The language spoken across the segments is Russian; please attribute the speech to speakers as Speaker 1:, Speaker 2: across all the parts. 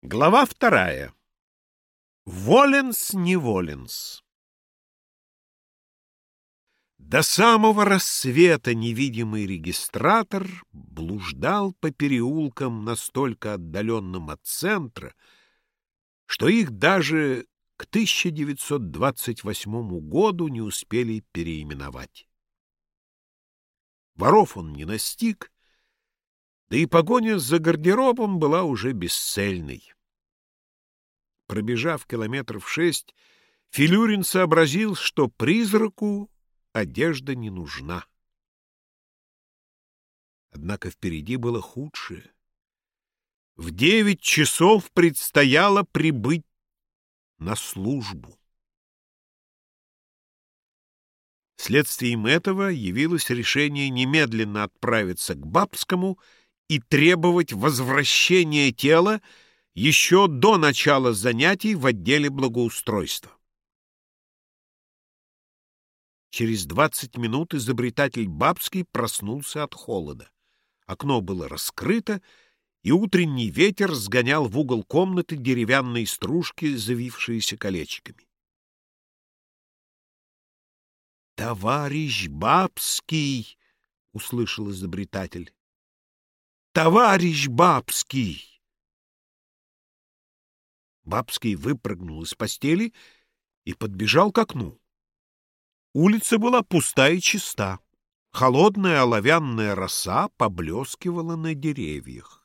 Speaker 1: Глава 2. Воленс-не воленс. До самого рассвета невидимый регистратор блуждал по переулкам, настолько отдаленным от центра, что их даже к 1928 году не успели переименовать. Воров он не настиг, да и погоня за гардеробом была уже бесцельной. Пробежав километров 6, Филюрин сообразил, что призраку одежда не нужна. Однако впереди было худшее. В 9 часов предстояло прибыть на службу. Следствием этого явилось решение немедленно отправиться к Бабскому и требовать возвращения тела еще до начала занятий в отделе благоустройства. Через 20 минут изобретатель Бабский проснулся от холода. Окно было раскрыто, и утренний ветер сгонял в угол комнаты деревянные стружки, завившиеся колечками. «Товарищ Бабский!» — услышал изобретатель. «Товарищ Бабский!» Бабский выпрыгнул из постели и подбежал к окну. Улица была пуста и чиста. Холодная оловянная роса поблескивала на деревьях.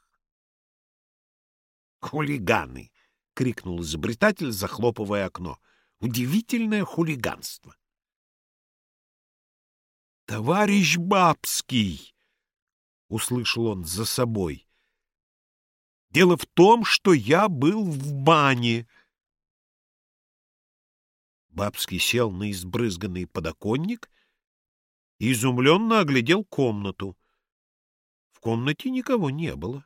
Speaker 1: «Хулиганы!» — крикнул изобретатель, захлопывая окно. «Удивительное хулиганство!» «Товарищ Бабский!» — услышал он за собой. «Дело в том, что я был в бане». Бабский сел на избрызганный подоконник и изумленно оглядел комнату. В комнате никого не было.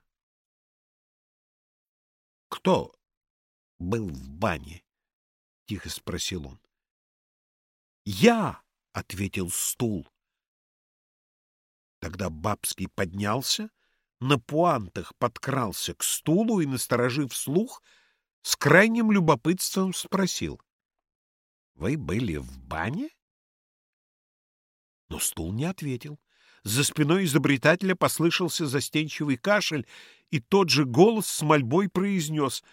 Speaker 1: «Кто был в бане?» — тихо спросил он. «Я!» — ответил стул. Тогда Бабский поднялся, на пуантах подкрался к стулу и, насторожив слух, с крайним любопытством спросил: «Вы были в бане?» Но стул не ответил. За спиной изобретателя послышался застенчивый кашель, и тот же голос с мольбой произнес: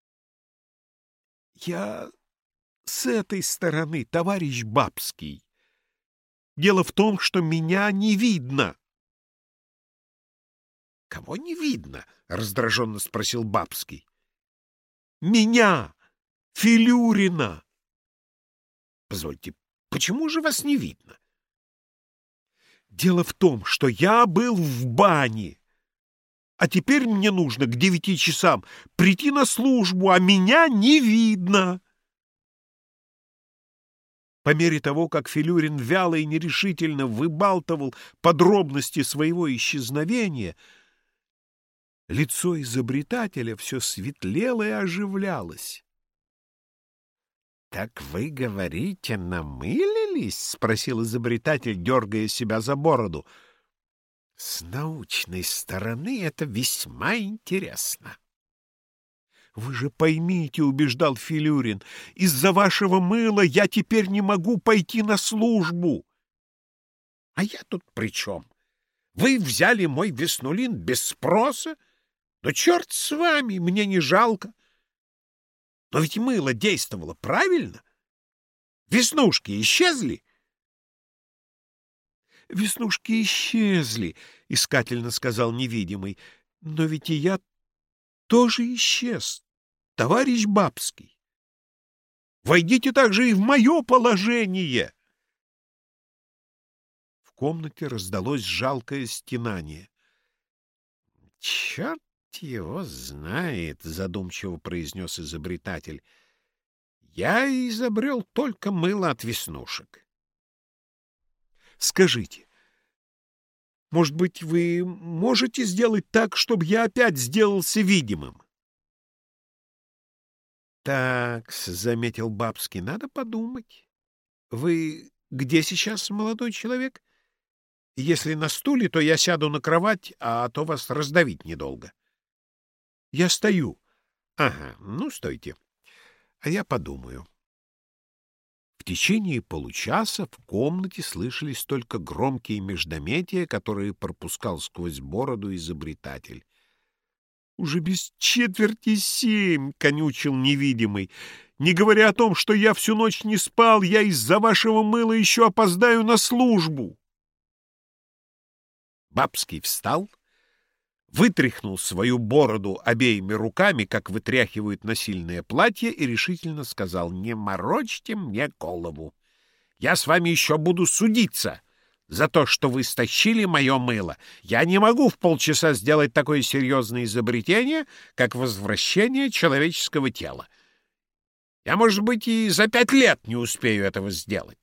Speaker 1: «Я с этой стороны, товарищ Бабский. Дело в том, что меня не видно». «Кого не видно?» — раздраженно спросил Бабский. «Меня, Филюрина». «Позвольте, почему же вас не видно?» «Дело в том, что я был в бане, а теперь мне нужно к 9 часам прийти на службу, а меня не видно». По мере того, как Филюрин вяло и нерешительно выбалтывал подробности своего исчезновения, лицо изобретателя все светлело и оживлялось. «Так вы говорите, намылились?» — спросил изобретатель, дергая себя за бороду. «С научной стороны это весьма интересно». «Вы же поймите, — убеждал Филюрин, — из-за вашего мыла я теперь не могу пойти на службу». «А я тут при чем? Вы взяли мой веснулин без спроса? Да черт с вами, мне не жалко. Но ведь мыло действовало правильно. Веснушки исчезли?» «Веснушки исчезли, — искательно сказал невидимый, — но ведь и я тоже исчез, товарищ Бабский. Войдите также и в мое положение». В комнате раздалось жалкое стенание. «Черт его знает, — задумчиво произнес изобретатель, — я изобрел только мыло от веснушек». «Скажите, может быть, вы можете сделать так, чтобы я опять сделался видимым?» «Так, — заметил Бабский, — надо подумать. Вы где сейчас, молодой человек? Если на стуле, то я сяду на кровать, а то вас раздавить недолго». «Я стою. Ага, ну, стойте, а я подумаю. В течение получаса в комнате слышались только громкие междометия, которые пропускал сквозь бороду изобретатель. «Уже без четверти 7, — конючил невидимый. — Не говоря о том, что я всю ночь не спал, я из-за вашего мыла еще опоздаю на службу!» Бабский встал, вытряхнул свою бороду обеими руками, как вытряхивают насильное платье, и решительно сказал: «Не морочьте мне голову. Я с вами еще буду судиться за то, что вы стащили мое мыло. Я не могу в полчаса сделать такое серьезное изобретение, как возвращение человеческого тела. Я, может быть, и за 5 лет не успею этого сделать».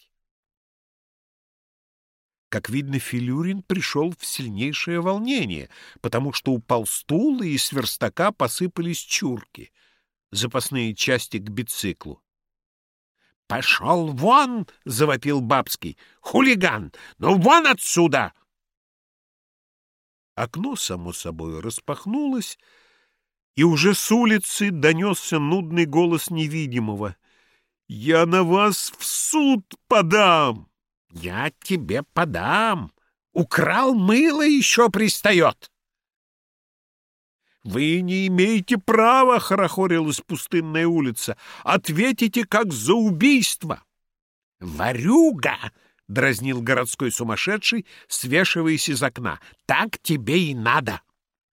Speaker 1: Как видно, Филюрин пришел в сильнейшее волнение, потому что упал стул, и с верстака посыпались чурки, запасные части к бициклу. «Пошел вон!» — завопил Бабский. «Хулиган! Ну вон отсюда!» Окно, само собой, распахнулось, и уже с улицы донесся нудный голос невидимого: «Я на вас в суд подам!» «Я тебе подам! Украл мыло, еще пристает!» «Вы не имеете права, — хорохорилась пустынная улица, — ответите как за убийство!» «Ворюга! — дразнил городской сумасшедший, свешиваясь из окна. — Так тебе и надо!»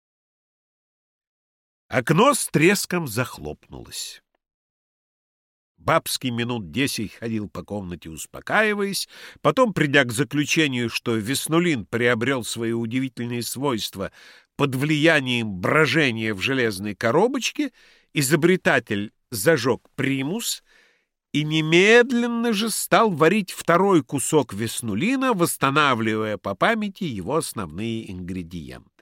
Speaker 1: Окно с треском захлопнулось. Бабский минут 10 ходил по комнате, успокаиваясь, потом, придя к заключению, что Веснулин приобрел свои удивительные свойства под влиянием брожения в железной коробочке, изобретатель зажег примус и немедленно же стал варить второй кусок Веснулина, восстанавливая по памяти его основные ингредиенты.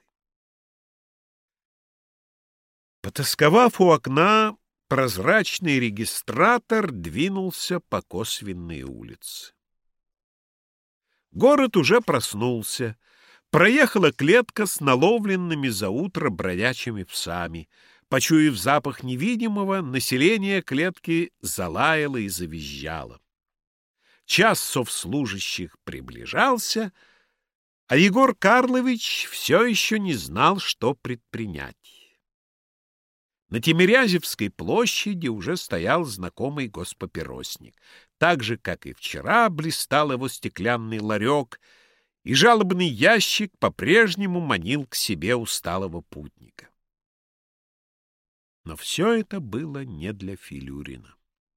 Speaker 1: Потосковав у окна, прозрачный регистратор двинулся по Косвенной улице. Город уже проснулся. Проехала клетка с наловленными за утро бродячими псами. Почуяв запах невидимого, население клетки залаяло и завизжало. Час совслужащих приближался, а Егор Карлович все еще не знал, что предпринять. На Тимирязевской площади уже стоял знакомый госпапиросник. Так же, как и вчера, блистал его стеклянный ларек, и жалобный ящик по-прежнему манил к себе усталого путника. Но все это было не для Филюрина.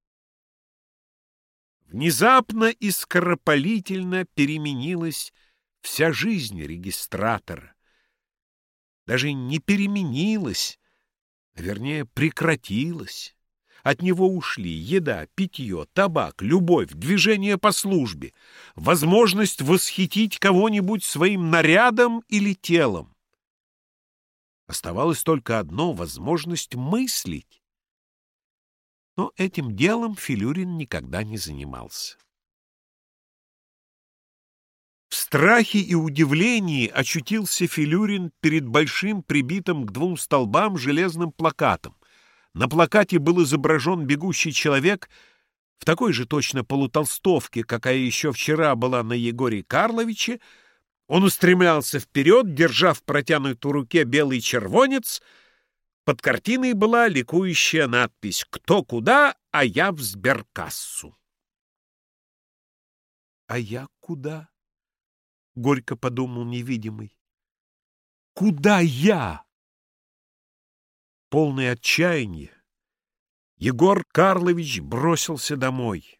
Speaker 1: Внезапно и скоропалительно переменилась вся жизнь регистратора. Даже не переменилась, а вернее прекратилась. От него ушли еда, питье, табак, любовь, движение по службе, возможность восхитить кого-нибудь своим нарядом или телом. Оставалось только одно — возможность мыслить. Но этим делом Филюрин никогда не занимался. В страхе и удивлении очутился Филюрин перед большим прибитым к 2 столбам железным плакатом. На плакате был изображен бегущий человек в такой же точно полутолстовке, какая еще вчера была на Егоре Карловиче. Он устремлялся вперед, держа в протянутой руке белый червонец. Под картиной была ликующая надпись: «Кто куда, а я в сберкассу». «А я куда?» — горько подумал невидимый. «Куда я?» Полный отчаяния, Егор Карлович бросился домой.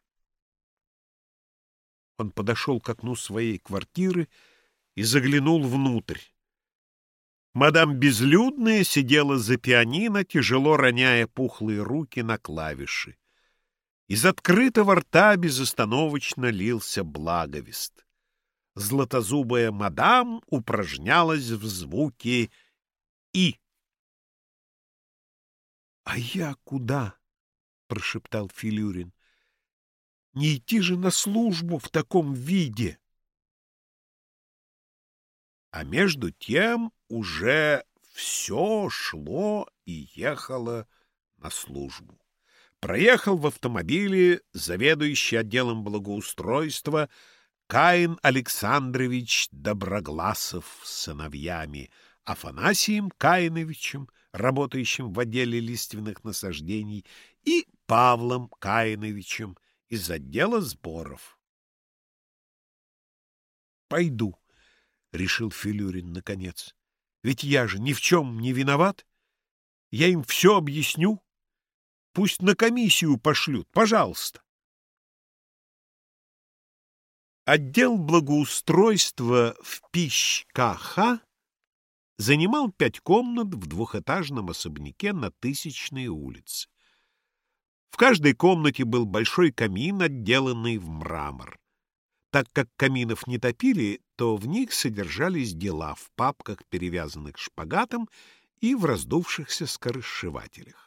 Speaker 1: Он подошел к окну своей квартиры и заглянул внутрь. Мадам Безлюдная сидела за пианино, тяжело роняя пухлые руки на клавиши. Из открытого рта безостановочно лился благовест. Златозубая мадам упражнялась в звуке «и». «А я куда?» — прошептал Филюрин. «Не идти же на службу в таком виде!» А между тем уже все шло и ехало на службу. Проехал в автомобиле заведующий отделом благоустройства Каин Александрович Доброгласов с сыновьями Афанасием Каиновичем, работающим в отделе лиственных насаждений, и Павлом Каиновичем из отдела сборов. «Пойду», — решил Филюрин наконец. «Ведь я же ни в чем не виноват. Я им все объясню. Пусть на комиссию пошлют, пожалуйста». Отдел благоустройства в ПИЩ-КХ занимал 5 комнат в двухэтажном особняке на Тысячной улице. В каждой комнате был большой камин, отделанный в мрамор. Так как каминов не топили, то в них содержались дела в папках, перевязанных шпагатом, и в раздувшихся скоросшивателях.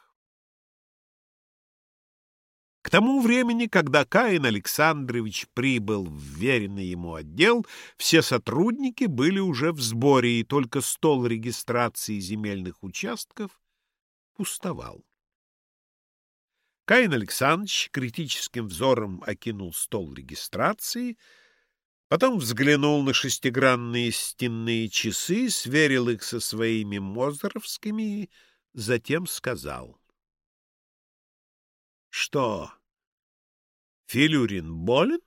Speaker 1: К тому времени, когда Каин Александрович прибыл в веренный ему отдел, все сотрудники были уже в сборе, и только стол регистрации земельных участков пустовал. Каин Александрович критическим взором окинул стол регистрации, потом взглянул на шестигранные стенные часы, сверил их со своими мозеровскими, затем сказал: «Что, Филюрин болен?»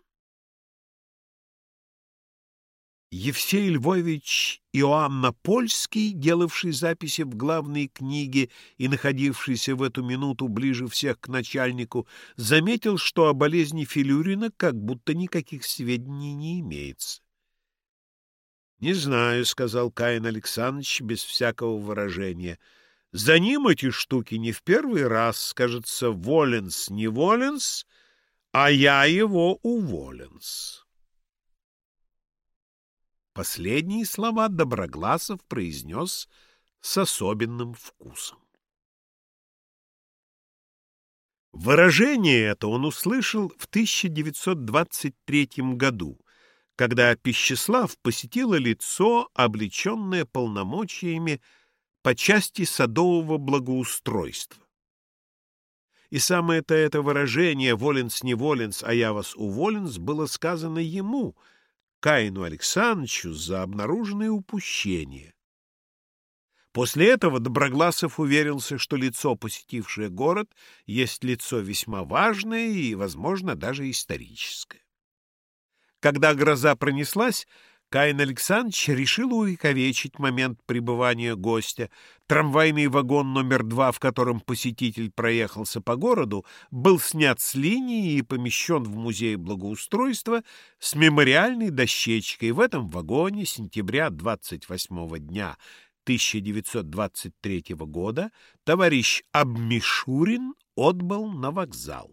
Speaker 1: Евсей Львович Иоаннопольский, делавший записи в главной книге и находившийся в эту минуту ближе всех к начальнику, заметил, что о болезни Филюрина как будто никаких сведений не имеется. «Не знаю», — сказал Каин Александрович без всякого выражения. «За ним эти штуки не в первый раз, кажется, воленс не воленс, а я его уволенс». Последние слова Доброгласов произнес с особенным вкусом. Выражение это он услышал в 1923 году, когда Пищеслав посетило лицо, облеченное полномочиями по части садового благоустройства. И самое-то это выражение «воленс не воленс, а я вас уволенс» было сказано ему, Каину Александровичу, за обнаруженные упущения. После этого Доброгласов уверился, что лицо, посетившее город, есть лицо весьма важное и, возможно, даже историческое. Когда гроза пронеслась, Каин Александрович решил увековечить момент пребывания гостя. Трамвайный вагон номер 2, в котором посетитель проехался по городу, был снят с линии и помещен в музей благоустройства с мемориальной дощечкой. В этом вагоне сентября 28-го дня 1923 года товарищ Обмишурин отбыл на вокзал.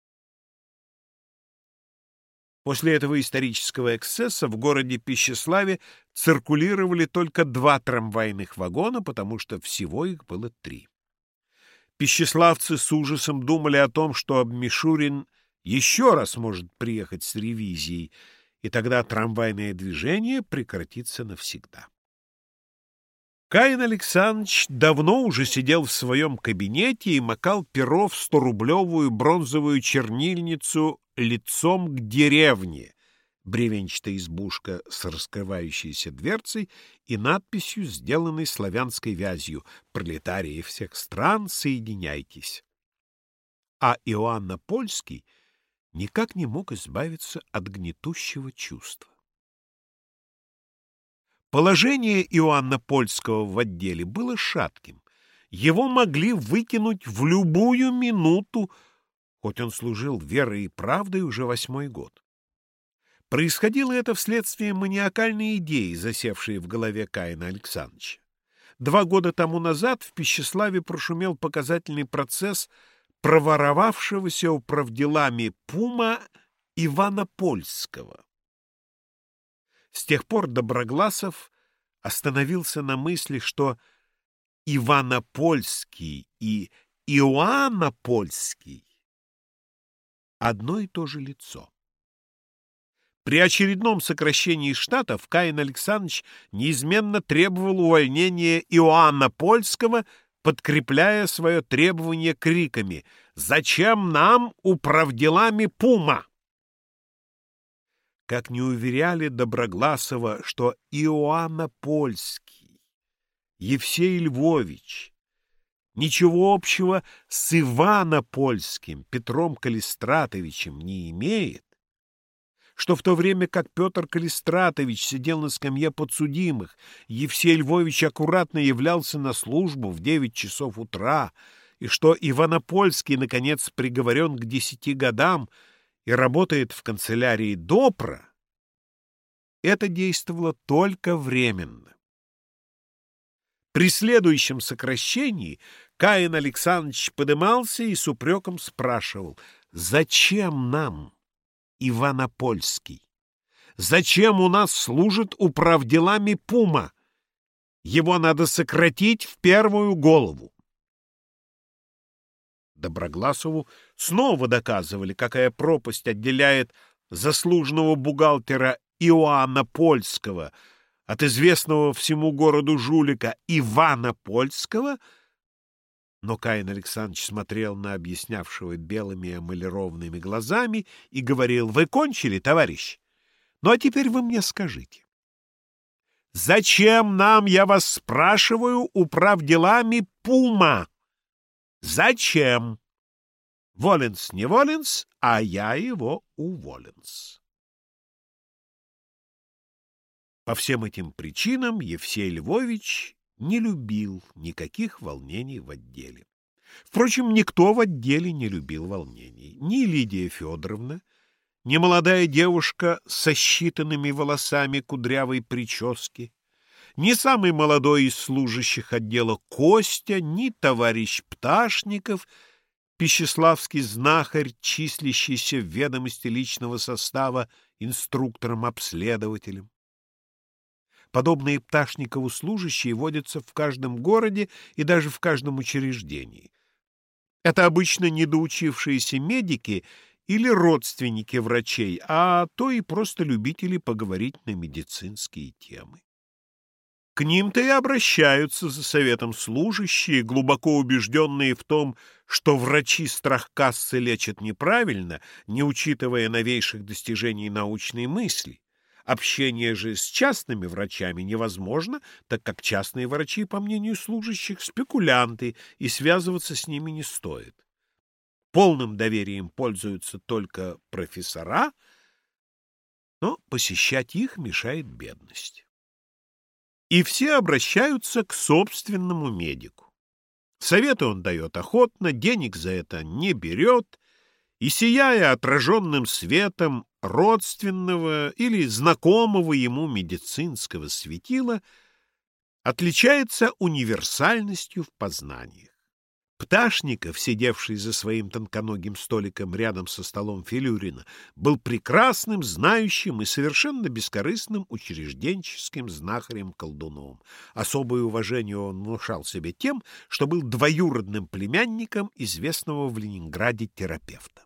Speaker 1: После этого исторического эксцесса в городе Пищеславе циркулировали только 2 трамвайных вагона, потому что всего их было 3. Пищеславцы с ужасом думали о том, что Обмишурин еще раз может приехать с ревизией, и тогда трамвайное движение прекратится навсегда. Каин Александрович давно уже сидел в своем кабинете и макал перо в 100-рублевую бронзовую чернильницу лицом к деревне, бревенчатая избушка с раскрывающейся дверцей и надписью, сделанной славянской вязью: «Пролетарии всех стран, соединяйтесь». А Иоаннопольский никак не мог избавиться от гнетущего чувства. Положение Иоаннопольского в отделе было шатким. Его могли выкинуть в любую минуту, хоть он служил верой и правдой уже 8-й год. Происходило это вследствие маниакальной идеи, засевшей в голове Каина Александровича. 2 года тому назад в Пищеславе прошумел показательный процесс проворовавшегося управделами Пума Ивана Польского. С тех пор Доброгласов остановился на мысли, что Иванопольский и Иоаннопольский одно и то же лицо. При очередном сокращении штатов Каин Александрович неизменно требовал увольнения Иоаннопольского, подкрепляя свое требование криками: «Зачем нам управделами Пума?» Как не уверяли Доброгласова, что Иоанна Польский, Евсей Львович ничего общего с Ивано-Польским Петром Калистратовичем не имеет, что в то время как Петр Калистратович сидел на скамье подсудимых, Евсей Львович аккуратно являлся на службу в 9 часов утра, и что Ивано-Польский, наконец, приговорен к 10 годам и работает в канцелярии Допра, это действовало только временно. При следующем сокращении Каин Александрович подымался и с упреком спрашивал: «Зачем нам Ивано-Польский? Зачем у нас служит управделами Пума? Его надо сократить в первую голову». Доброгласову снова доказывали, какая пропасть отделяет заслуженного бухгалтера Иоанна Польского от известного всему городу жулика Ивана Польского, но Каин Александрович смотрел на объяснявшего белыми эмалированными глазами и говорил: «Вы кончили, товарищ? Ну, а теперь вы мне скажите, зачем нам, я вас спрашиваю, управделами Пума? Зачем? Воленс не воленс, а я его уволенс». По всем этим причинам Евсей Львович не любил никаких волнений в отделе. Впрочем, никто в отделе не любил волнений. Ни Лидия Федоровна, ни молодая девушка со считанными волосами кудрявой прически, ни самый молодой из служащих отдела Костя, ни товарищ Пташников, пищеславский знахарь, числящийся в ведомости личного состава инструктором-обследователем. Подобные Пташникову служащие водятся в каждом городе и даже в каждом учреждении. Это обычно недоучившиеся медики или родственники врачей, а то и просто любители поговорить на медицинские темы. К ним-то и обращаются за советом служащие, глубоко убежденные в том, что врачи страхкассы лечат неправильно, не учитывая новейших достижений научной мысли. Общение же с частными врачами невозможно, так как частные врачи, по мнению служащих, спекулянты, и связываться с ними не стоит. Полным доверием пользуются только профессора, но посещать их мешает бедность. И все обращаются к собственному медику. Советы он дает охотно, денег за это не берет, и, сияя отраженным светом родственного или знакомого ему медицинского светила, отличается универсальностью в познаниях. Пташников, сидевший за своим тонконогим столиком рядом со столом Филюрина, был прекрасным, знающим и совершенно бескорыстным учрежденческим знахарем-колдуном. Особое уважение он внушал себе тем, что был двоюродным племянником известного в Ленинграде терапевта.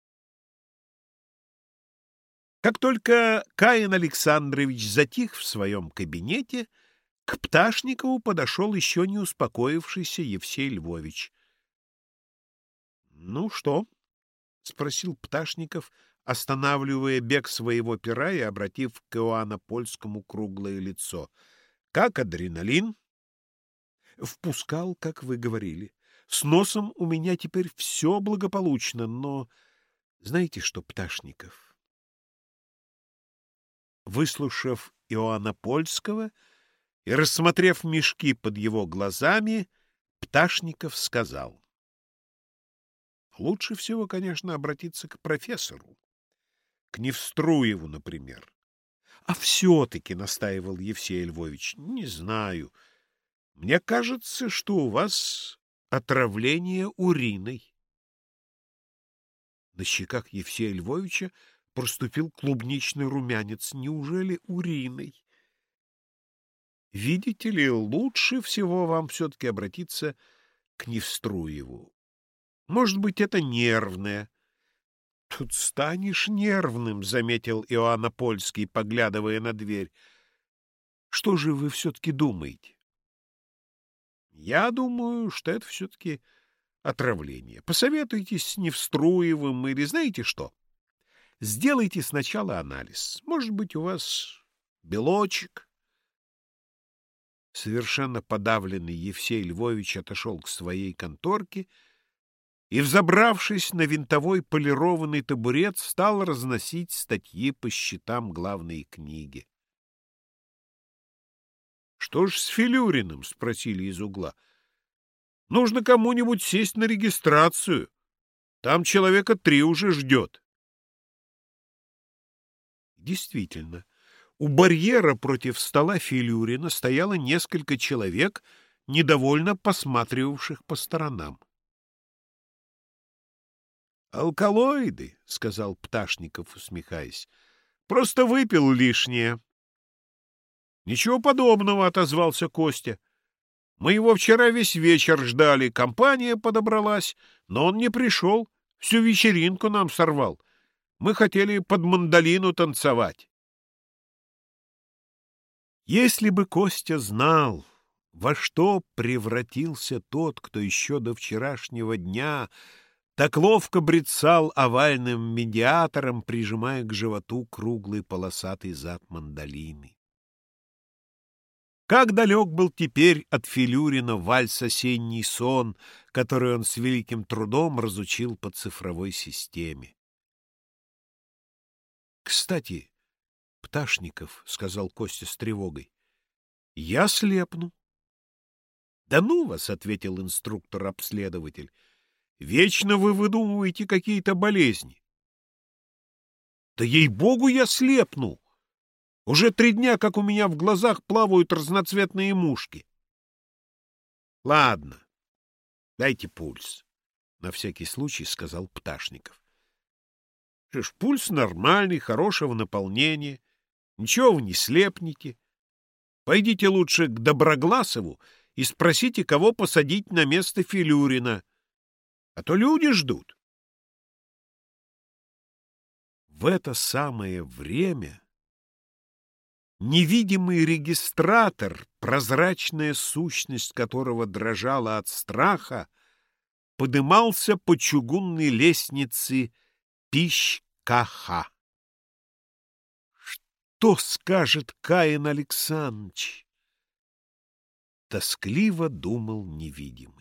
Speaker 1: Как только Каин Александрович затих в своем кабинете, к Пташникову подошел еще не успокоившийся Евсей Львович. — Ну что? — спросил Пташников, останавливая бег своего пера и обратив к Иоанну Польскому круглое лицо. — Как адреналин? — Впускал, как вы говорили. С носом у меня теперь все благополучно, но... Знаете что, Пташников? Выслушав Иоанна Польского и рассмотрев мешки под его глазами, Пташников сказал: «Лучше всего, конечно, обратиться к профессору, к Невструеву, например». «А все-таки, — настаивал Евсей Львович, — не знаю. Мне кажется, что у вас отравление уриной». На щеках Евсея Львовича проступил клубничный румянец. Неужели уриной? Видите ли, лучше всего вам все-таки обратиться к Невструеву. Может быть, это нервное. — Тут станешь нервным, — заметил Иоанн Польский, поглядывая на дверь. — Что же вы все-таки думаете? — Я думаю, что это все-таки отравление. Посоветуйтесь с Невструевым или знаете что? Сделайте сначала анализ. Может быть, у вас белочек. Совершенно подавленный Евсей Львович отошел к своей конторке и, взобравшись на винтовой полированный табурет, стал разносить статьи по счетам главной книги. — Что ж с Филюриным? — спросили из угла. — Нужно кому-нибудь сесть на регистрацию. Там человека 3 уже ждет. Действительно, у барьера против стола Филюрина стояло несколько человек, недовольно посматривавших по сторонам. «Алкалоиды», — сказал Пташников, усмехаясь, — «просто выпил лишнее». «Ничего подобного», — отозвался Костя. «Мы его вчера весь вечер ждали, компания подобралась, но он не пришел, всю вечеринку нам сорвал. Мы хотели под мандолину танцевать». Если бы Костя знал, во что превратился тот, кто еще до вчерашнего дня так ловко брецал овальным медиатором, прижимая к животу круглый полосатый зад мандолины. Как далек был теперь от Филюрина вальс «Осенний сон», который он с великим трудом разучил по цифровой системе. «Кстати, Пташников, — сказал Костя с тревогой, — я слепну». «Да ну вас, — ответил инструктор-обследователь, — вечно вы выдумываете какие-то болезни». «Да ей-богу, я слепну! Уже 3 дня, как у меня в глазах плавают разноцветные мушки». «Ладно, дайте пульс», — на всякий случай сказал Пташников. «Что ж, пульс нормальный, хорошего наполнения, ничего вы не слепнете. Пойдите лучше к Доброгласову и спросите, кого посадить на место Филюрина, а то люди ждут». В это самое время невидимый регистратор, прозрачная сущность которого дрожала от страха, подымался по чугунной лестнице Пищ-Ка-Ха. Что скажет Каин Александрович? Тоскливо думал невидимый.